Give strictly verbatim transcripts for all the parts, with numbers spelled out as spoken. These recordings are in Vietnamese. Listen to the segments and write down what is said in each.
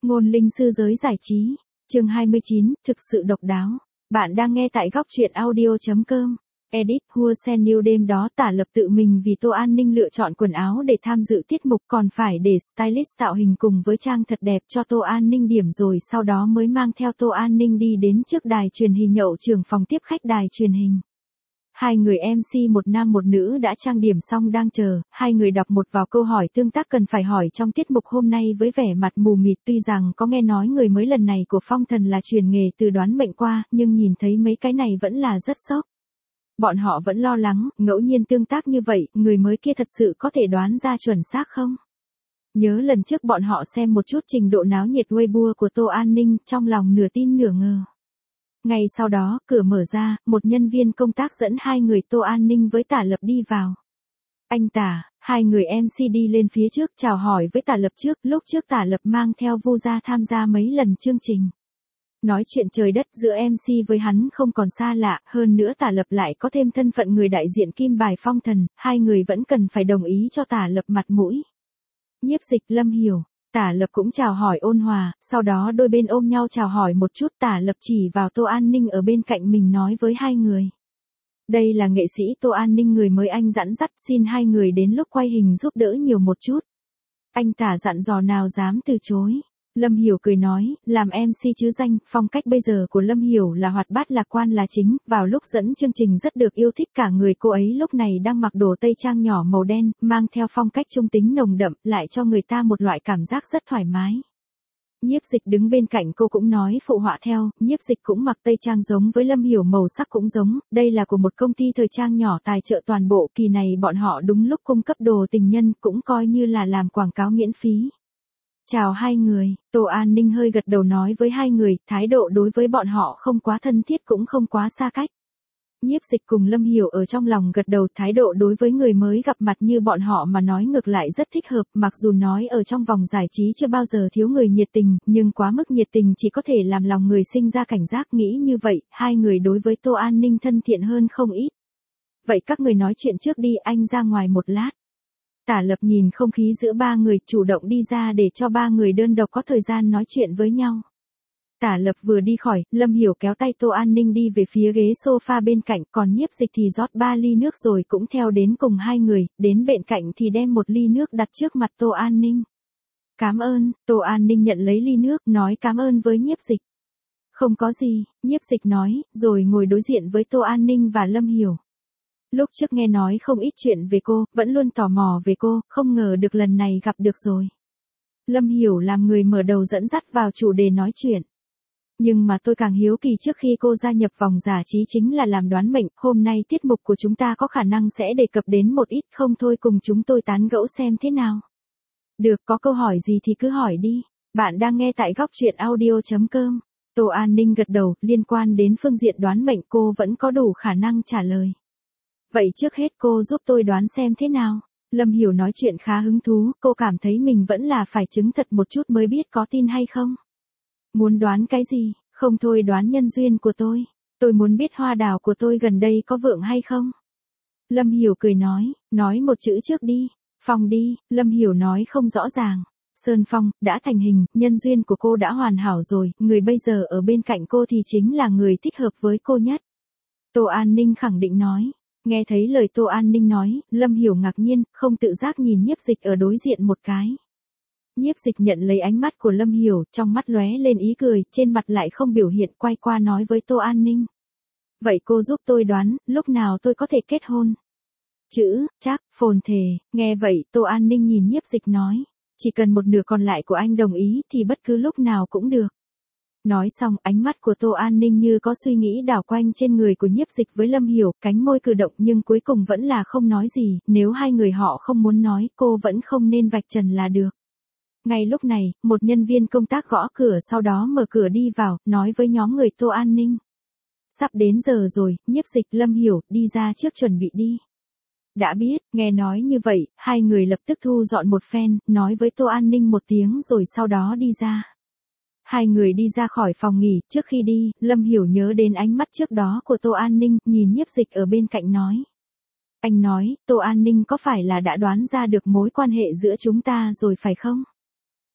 Ngôn linh sư giới giải trí, chương hai mươi chín, thực sự độc đáo. Bạn đang nghe tại góc truyện audio.com. Edit Hua Sen New đêm đó Tả Lập tự mình vì Tô An Ninh lựa chọn quần áo để tham dự tiết mục, còn phải để stylist tạo hình cùng với trang thật đẹp cho Tô An Ninh điểm, rồi sau đó mới mang theo Tô An Ninh đi đến trước đài truyền hình nhậu trưởng phòng tiếp khách đài truyền hình. Hai người em xê một nam một nữ đã trang điểm xong đang chờ, hai người đọc một vào câu hỏi tương tác cần phải hỏi trong tiết mục hôm nay với vẻ mặt mù mịt. Tuy rằng có nghe nói người mới lần này của Phong Thần là truyền nghề từ đoán mệnh qua, nhưng nhìn thấy mấy cái này vẫn là rất sốc. Bọn họ vẫn lo lắng, ngẫu nhiên tương tác như vậy, người mới kia thật sự có thể đoán ra chuẩn xác không? Nhớ lần trước bọn họ xem một chút trình độ náo nhiệt Weibo của Tô An Ninh, trong lòng nửa tin nửa ngờ. Ngay sau đó, cửa mở ra, một nhân viên công tác dẫn hai người Tô An Ninh với Tả Lập đi vào. Anh Tả, hai người em xê đi lên phía trước chào hỏi với Tả Lập trước, lúc trước Tả Lập mang theo Vu Gia tham gia mấy lần chương trình. Nói chuyện trời đất giữa em xê với hắn không còn xa lạ, hơn nữa Tả Lập lại có thêm thân phận người đại diện kim bài Phong Thần, hai người vẫn cần phải đồng ý cho Tả Lập mặt mũi. Nhiếp Dịch, Lâm Hiểu. Tả Lập cũng chào hỏi ôn hòa, sau đó đôi bên ôm nhau chào hỏi một chút. Tả Lập chỉ vào Tô An Ninh ở bên cạnh mình nói với hai người. Đây là nghệ sĩ Tô An Ninh người mới anh dẫn dắt, xin hai người đến lúc quay hình giúp đỡ nhiều một chút. Anh Tả dặn dò nào dám từ chối. Lâm Hiểu cười nói, làm em xê chứ danh, phong cách bây giờ của Lâm Hiểu là hoạt bát lạc quan là chính, vào lúc dẫn chương trình rất được yêu thích cả người. Cô ấy lúc này đang mặc đồ tây trang nhỏ màu đen, mang theo phong cách trung tính nồng đậm, lại cho người ta một loại cảm giác rất thoải mái. Nhiếp Dịch đứng bên cạnh cô cũng nói phụ họa theo, Nhiếp Dịch cũng mặc tây trang giống với Lâm Hiểu, màu sắc cũng giống, đây là của một công ty thời trang nhỏ tài trợ toàn bộ, kỳ này bọn họ đúng lúc cung cấp đồ tình nhân, cũng coi như là làm quảng cáo miễn phí. Chào hai người, Tô An Ninh hơi gật đầu nói với hai người, thái độ đối với bọn họ không quá thân thiết cũng không quá xa cách. Nhiếp Dịch cùng Lâm Hiểu ở trong lòng gật đầu, thái độ đối với người mới gặp mặt như bọn họ mà nói ngược lại rất thích hợp, mặc dù nói ở trong vòng giải trí chưa bao giờ thiếu người nhiệt tình, nhưng quá mức nhiệt tình chỉ có thể làm lòng người sinh ra cảnh giác. Nghĩ như vậy, hai người đối với Tô An Ninh thân thiện hơn không ít. Vậy các người nói chuyện trước đi, anh ra ngoài một lát. Tả Lập nhìn không khí giữa ba người, chủ động đi ra để cho ba người đơn độc có thời gian nói chuyện với nhau. Tả Lập vừa đi khỏi, Lâm Hiểu kéo tay Tô An Ninh đi về phía ghế sofa bên cạnh, còn Nhiếp Dịch thì rót ba ly nước rồi cũng theo đến cùng hai người, đến bên cạnh thì đem một ly nước đặt trước mặt Tô An Ninh. Cảm ơn. Tô An Ninh nhận lấy ly nước, nói cảm ơn với Nhiếp Dịch. Không có gì, Nhiếp Dịch nói, rồi ngồi đối diện với Tô An Ninh và Lâm Hiểu. Lúc trước nghe nói không ít chuyện về cô, vẫn luôn tò mò về cô, không ngờ được lần này gặp được rồi. Lâm Hiểu làm người mở đầu dẫn dắt vào chủ đề nói chuyện. Nhưng mà tôi càng hiếu kỳ trước khi cô gia nhập vòng giải trí chính là làm đoán mệnh, hôm nay tiết mục của chúng ta có khả năng sẽ đề cập đến một ít, không thôi cùng chúng tôi tán gẫu xem thế nào. Được, có câu hỏi gì thì cứ hỏi đi. Bạn đang nghe tại góc truyện audio.com. Tô An Ninh gật đầu, liên quan đến phương diện đoán mệnh cô vẫn có đủ khả năng trả lời. Vậy trước hết cô giúp tôi đoán xem thế nào. Lâm Hiểu nói chuyện khá hứng thú, cô cảm thấy mình vẫn là phải chứng thật một chút mới biết có tin hay không. Muốn đoán cái gì? Không thôi đoán nhân duyên của tôi. Tôi muốn biết hoa đào của tôi gần đây có vượng hay không. Lâm Hiểu cười nói, nói một chữ trước đi. Phong đi. Lâm Hiểu nói không rõ ràng. Sơn phong, đã thành hình, nhân duyên của cô đã hoàn hảo rồi, người bây giờ ở bên cạnh cô thì chính là người thích hợp với cô nhất. Tô An Ninh khẳng định nói. Nghe thấy lời Tô An Ninh nói, Lâm Hiểu ngạc nhiên, không tự giác nhìn Nhiếp Dịch ở đối diện một cái. Nhiếp Dịch nhận lấy ánh mắt của Lâm Hiểu, trong mắt lóe lên ý cười, trên mặt lại không biểu hiện, quay qua nói với Tô An Ninh. Vậy cô giúp tôi đoán, lúc nào tôi có thể kết hôn? Chữ, chắc, phồn thề. Nghe vậy, Tô An Ninh nhìn Nhiếp Dịch nói. Chỉ cần một nửa còn lại của anh đồng ý thì bất cứ lúc nào cũng được. Nói xong, ánh mắt của Tô An Ninh như có suy nghĩ đảo quanh trên người của Nhiếp Dịch với Lâm Hiểu, cánh môi cử động nhưng cuối cùng vẫn là không nói gì, nếu hai người họ không muốn nói, cô vẫn không nên vạch trần là được. Ngay lúc này, một nhân viên công tác gõ cửa sau đó mở cửa đi vào, nói với nhóm người Tô An Ninh. Sắp đến giờ rồi, Nhiếp Dịch, Lâm Hiểu, đi ra trước chuẩn bị đi. Đã biết, nghe nói như vậy, hai người lập tức thu dọn một phen, nói với Tô An Ninh một tiếng rồi sau đó đi ra. Hai người đi ra khỏi phòng nghỉ, trước khi đi, Lâm Hiểu nhớ đến ánh mắt trước đó của Tô An Ninh, nhìn Nhiếp Dịch ở bên cạnh nói. Anh nói, Tô An Ninh có phải là đã đoán ra được mối quan hệ giữa chúng ta rồi phải không?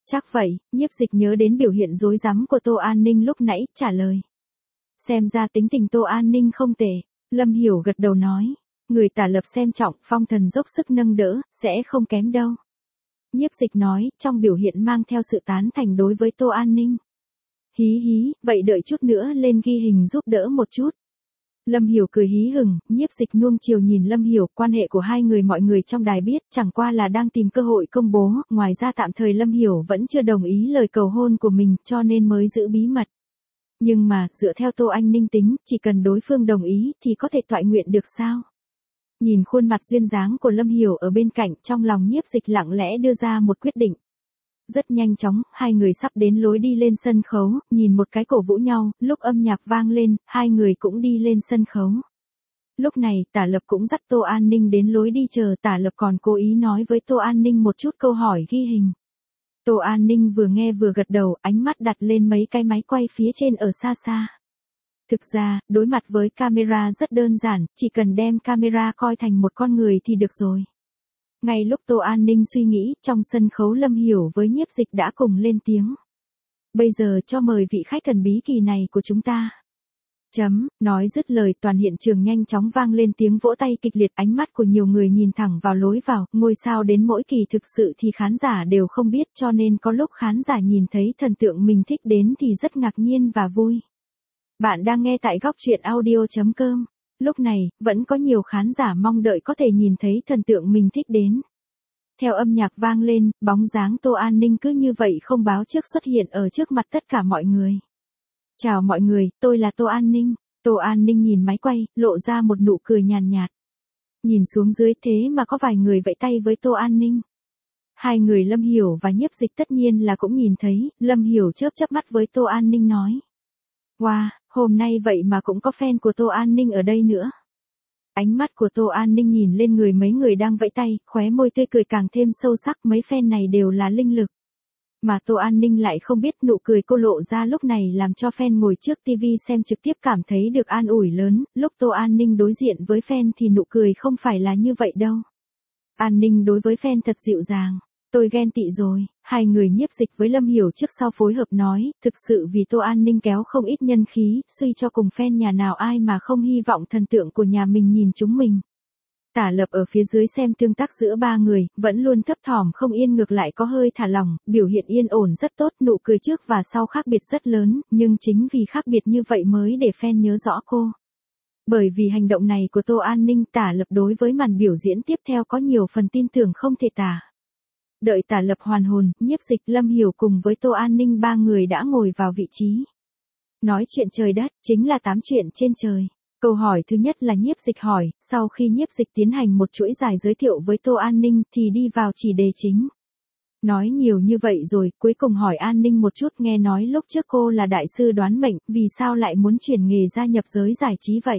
Chắc vậy, Nhiếp Dịch nhớ đến biểu hiện rối rắm của Tô An Ninh lúc nãy, trả lời. Xem ra tính tình Tô An Ninh không tệ. Lâm Hiểu gật đầu nói. Người Tả Lập xem trọng, Phong Thần dốc sức nâng đỡ, sẽ không kém đâu. Nhiếp Dịch nói, trong biểu hiện mang theo sự tán thành đối với Tô An Ninh. Hí hí, vậy đợi chút nữa lên ghi hình giúp đỡ một chút. Lâm Hiểu cười hí hửng, Nhiếp Dịch nuông chiều nhìn Lâm Hiểu, quan hệ của hai người mọi người trong đài biết, chẳng qua là đang tìm cơ hội công bố, ngoài ra tạm thời Lâm Hiểu vẫn chưa đồng ý lời cầu hôn của mình, cho nên mới giữ bí mật. Nhưng mà, dựa theo Tô An Ninh tính, chỉ cần đối phương đồng ý thì có thể toại nguyện được sao? Nhìn khuôn mặt duyên dáng của Lâm Hiểu ở bên cạnh, trong lòng Nhiếp Dịch lặng lẽ đưa ra một quyết định. Rất nhanh chóng, hai người sắp đến lối đi lên sân khấu, nhìn một cái cổ vũ nhau, lúc âm nhạc vang lên, hai người cũng đi lên sân khấu. Lúc này, Tả Lập cũng dắt Tô An Ninh đến lối đi chờ, Tả Lập còn cố ý nói với Tô An Ninh một chút câu hỏi ghi hình. Tô An Ninh vừa nghe vừa gật đầu, ánh mắt đặt lên mấy cái máy quay phía trên ở xa xa. Thực ra, đối mặt với camera rất đơn giản, chỉ cần đem camera coi thành một con người thì được rồi. Ngay lúc Tô An Ninh suy nghĩ, trong sân khấu Lâm Hiểu với Nhiếp Dịch đã cùng lên tiếng. Bây giờ cho mời vị khách thần bí kỳ này của chúng ta. Chấm, nói dứt lời toàn hiện trường nhanh chóng vang lên tiếng vỗ tay kịch liệt, ánh mắt của nhiều người nhìn thẳng vào lối vào, ngôi sao đến mỗi kỳ thực sự thì khán giả đều không biết, cho nên có lúc khán giả nhìn thấy thần tượng mình thích đến thì rất ngạc nhiên và vui. Bạn đang nghe tại góc truyện audio chấm com. Lúc này, vẫn có nhiều khán giả mong đợi có thể nhìn thấy thần tượng mình thích đến. Theo âm nhạc vang lên, bóng dáng Tô An Ninh cứ như vậy không báo trước xuất hiện ở trước mặt tất cả mọi người. Chào mọi người, tôi là Tô An Ninh. Tô An Ninh nhìn máy quay, lộ ra một nụ cười nhàn nhạt. Nhìn xuống dưới thế mà có vài người vẫy tay với Tô An Ninh. Hai người Lâm Hiểu và Nhiếp Dịch tất nhiên là cũng nhìn thấy, Lâm Hiểu chớp chớp mắt với Tô An Ninh nói. Wow, hôm nay vậy mà cũng có fan của Tô An Ninh ở đây nữa. Ánh mắt của Tô An Ninh nhìn lên người mấy người đang vẫy tay, khóe môi tươi cười càng thêm sâu sắc, mấy fan này đều là linh lực. Mà Tô An Ninh lại không biết nụ cười cô lộ ra lúc này làm cho fan ngồi trước ti vi xem trực tiếp cảm thấy được an ủi lớn, lúc Tô An Ninh đối diện với fan thì nụ cười không phải là như vậy đâu. An Ninh đối với fan thật dịu dàng. Tôi ghen tị rồi, hai người Nhiếp Dịch với Lâm Hiểu trước sau phối hợp nói, thực sự vì Tô An Ninh kéo không ít nhân khí, suy cho cùng fan nhà nào ai mà không hy vọng thần tượng của nhà mình nhìn chúng mình. Tả Lập ở phía dưới xem tương tác giữa ba người, vẫn luôn thấp thỏm không yên ngược lại có hơi thả lỏng, biểu hiện yên ổn rất tốt, nụ cười trước và sau khác biệt rất lớn, nhưng chính vì khác biệt như vậy mới để fan nhớ rõ cô. Bởi vì hành động này của Tô An Ninh, Tả Lập đối với màn biểu diễn tiếp theo có nhiều phần tin tưởng không thể tả. Đợi Tả Lập hoàn hồn, Nhiếp Dịch, Lâm Hiểu cùng với Tô An Ninh ba người đã ngồi vào vị trí. Nói chuyện trời đất, chính là tám chuyện trên trời. Câu hỏi thứ nhất là Nhiếp Dịch hỏi, sau khi Nhiếp Dịch tiến hành một chuỗi dài giới thiệu với Tô An Ninh thì đi vào chỉ đề chính. Nói nhiều như vậy rồi, cuối cùng hỏi An Ninh một chút, nghe nói lúc trước cô là đại sư đoán mệnh, vì sao lại muốn chuyển nghề gia nhập giới giải trí vậy?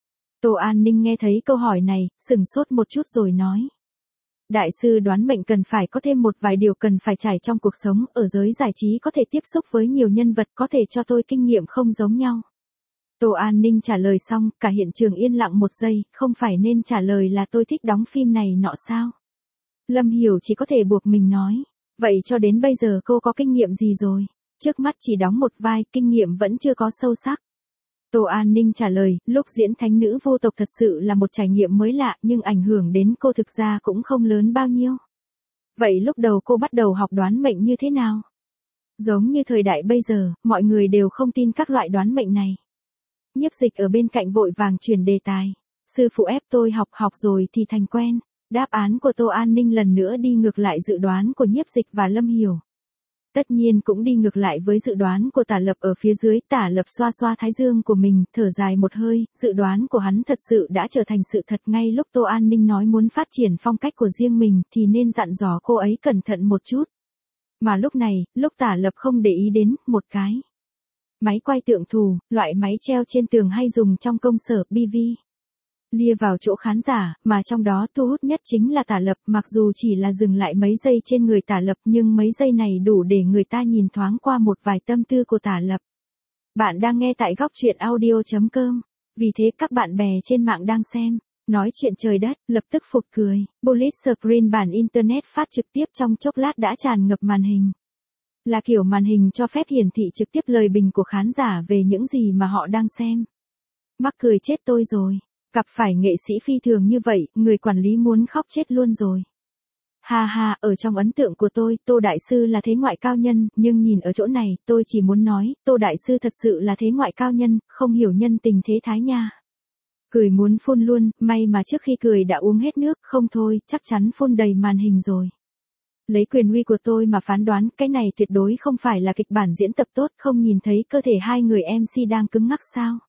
Tô An Ninh nghe thấy câu hỏi này, sửng sốt một chút rồi nói. Đại sư đoán mệnh cần phải có thêm một vài điều cần phải trải trong cuộc sống, ở giới giải trí có thể tiếp xúc với nhiều nhân vật có thể cho tôi kinh nghiệm không giống nhau. Tô An Ninh trả lời xong, cả hiện trường yên lặng một giây, không phải nên trả lời là tôi thích đóng phim này nọ sao? Lâm Hiểu chỉ có thể buộc mình nói, vậy cho đến bây giờ cô có kinh nghiệm gì rồi? Trước mắt chỉ đóng một vai, kinh nghiệm vẫn chưa có sâu sắc. Tô An Ninh trả lời, lúc diễn thánh nữ vô tộc thật sự là một trải nghiệm mới lạ nhưng ảnh hưởng đến cô thực ra cũng không lớn bao nhiêu. Vậy lúc đầu cô bắt đầu học đoán mệnh như thế nào? Giống như thời đại bây giờ, mọi người đều không tin các loại đoán mệnh này. Nhiếp Dịch ở bên cạnh vội vàng chuyển đề tài. Sư phụ ép tôi học học rồi thì thành quen. Đáp án của Tô An Ninh lần nữa đi ngược lại dự đoán của Nhiếp Dịch và Lâm Hiểu. Tất nhiên cũng đi ngược lại với dự đoán của Tả Lập ở phía dưới, Tả Lập xoa xoa thái dương của mình, thở dài một hơi, dự đoán của hắn thật sự đã trở thành sự thật ngay lúc Tô An Ninh nói muốn phát triển phong cách của riêng mình thì nên dặn dò cô ấy cẩn thận một chút. Mà lúc này, lúc Tả Lập không để ý đến, một cái. Máy quay tượng thù, loại máy treo trên tường hay dùng trong công sở bê vê. Lia vào chỗ khán giả, mà trong đó thu hút nhất chính là Tả Lập, mặc dù chỉ là dừng lại mấy giây trên người Tả Lập nhưng mấy giây này đủ để người ta nhìn thoáng qua một vài tâm tư của Tả Lập. Bạn đang nghe tại góc truyện audio chấm com, vì thế các bạn bè trên mạng đang xem, nói chuyện trời đất, lập tức phụt cười. Bullet Screen bản Internet phát trực tiếp trong chốc lát đã tràn ngập màn hình. Là kiểu màn hình cho phép hiển thị trực tiếp lời bình của khán giả về những gì mà họ đang xem. Mắc cười chết tôi rồi. Gặp phải nghệ sĩ phi thường như vậy, người quản lý muốn khóc chết luôn rồi. Ha ha, ở trong ấn tượng của tôi, Tô Đại Sư là thế ngoại cao nhân, nhưng nhìn ở chỗ này, tôi chỉ muốn nói, Tô Đại Sư thật sự là thế ngoại cao nhân, không hiểu nhân tình thế thái nha. Cười muốn phun luôn, may mà trước khi cười đã uống hết nước, không thôi, chắc chắn phun đầy màn hình rồi. Lấy quyền uy của tôi mà phán đoán, cái này tuyệt đối không phải là kịch bản diễn tập tốt, không nhìn thấy cơ thể hai người em xê đang cứng ngắc sao.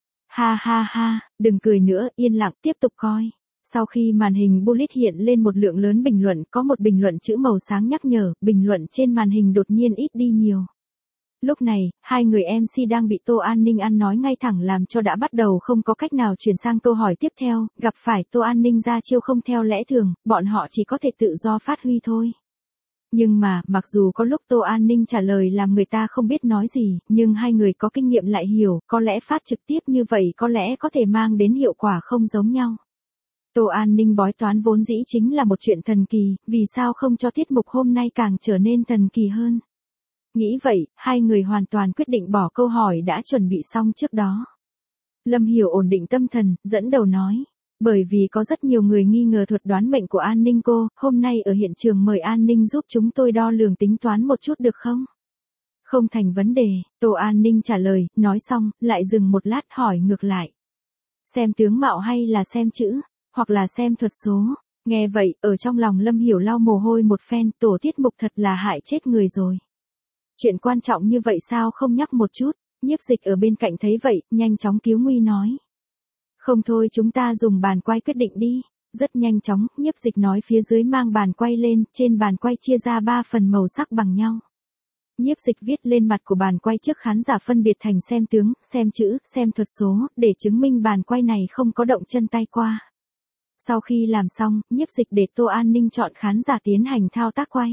Ha ha ha, đừng cười nữa, yên lặng, tiếp tục coi. Sau khi màn hình bullet hiện lên một lượng lớn bình luận, có một bình luận chữ màu sáng nhắc nhở, bình luận trên màn hình đột nhiên ít đi nhiều. Lúc này, hai người em xê đang bị Tô An Ninh ăn nói ngay thẳng làm cho đã bắt đầu không có cách nào chuyển sang câu hỏi tiếp theo, gặp phải Tô An Ninh ra chiêu không theo lẽ thường, bọn họ chỉ có thể tự do phát huy thôi. Nhưng mà, mặc dù có lúc Tô An Ninh trả lời làm người ta không biết nói gì, nhưng hai người có kinh nghiệm lại hiểu, có lẽ phát trực tiếp như vậy có lẽ có thể mang đến hiệu quả không giống nhau. Tô An Ninh bói toán vốn dĩ chính là một chuyện thần kỳ, vì sao không cho tiết mục hôm nay càng trở nên thần kỳ hơn. Nghĩ vậy, hai người hoàn toàn quyết định bỏ câu hỏi đã chuẩn bị xong trước đó. Lâm Hiểu ổn định tâm thần, dẫn đầu nói. Bởi vì có rất nhiều người nghi ngờ thuật đoán mệnh của An Ninh cô, hôm nay ở hiện trường mời An Ninh giúp chúng tôi đo lường tính toán một chút được không? Không thành vấn đề, Tô An Ninh trả lời, nói xong, lại dừng một lát hỏi ngược lại. Xem tướng mạo hay là xem chữ, hoặc là xem thuật số? Nghe vậy, ở trong lòng Lâm Hiểu lau mồ hôi một phen, tổ tiết mục thật là hại chết người rồi. Chuyện quan trọng như vậy sao không nhắc một chút, Nhiếp Dịch ở bên cạnh thấy vậy, nhanh chóng cứu nguy nói. Không thôi chúng ta dùng bàn quay quyết định đi. Rất nhanh chóng, Nhiếp Dịch nói phía dưới mang bàn quay lên, trên bàn quay chia ra ba phần màu sắc bằng nhau. Nhiếp Dịch viết lên mặt của bàn quay trước khán giả phân biệt thành xem tướng, xem chữ, xem thuật số, để chứng minh bàn quay này không có động chân tay qua. Sau khi làm xong, Nhiếp Dịch để Tô An Ninh chọn khán giả tiến hành thao tác quay.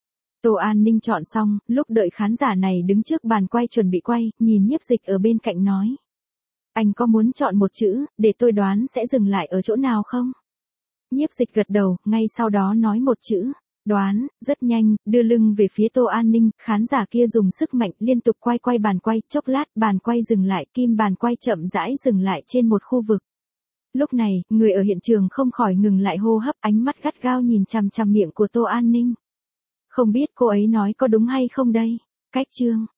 Tô An Ninh chọn xong, lúc đợi khán giả này đứng trước bàn quay chuẩn bị quay, nhìn Nhiếp Dịch ở bên cạnh nói. Anh có muốn chọn một chữ, để tôi đoán sẽ dừng lại ở chỗ nào không? Nhiếp Dịch gật đầu, ngay sau đó nói một chữ, đoán, rất nhanh, đưa lưng về phía Tô An Ninh, khán giả kia dùng sức mạnh liên tục quay quay bàn quay, chốc lát bàn quay dừng lại, kim bàn quay chậm rãi dừng lại trên một khu vực. Lúc này, người ở hiện trường không khỏi ngừng lại hô hấp, ánh mắt gắt gao nhìn chằm chằm miệng của Tô An Ninh. Không biết cô ấy nói có đúng hay không đây? Cách chương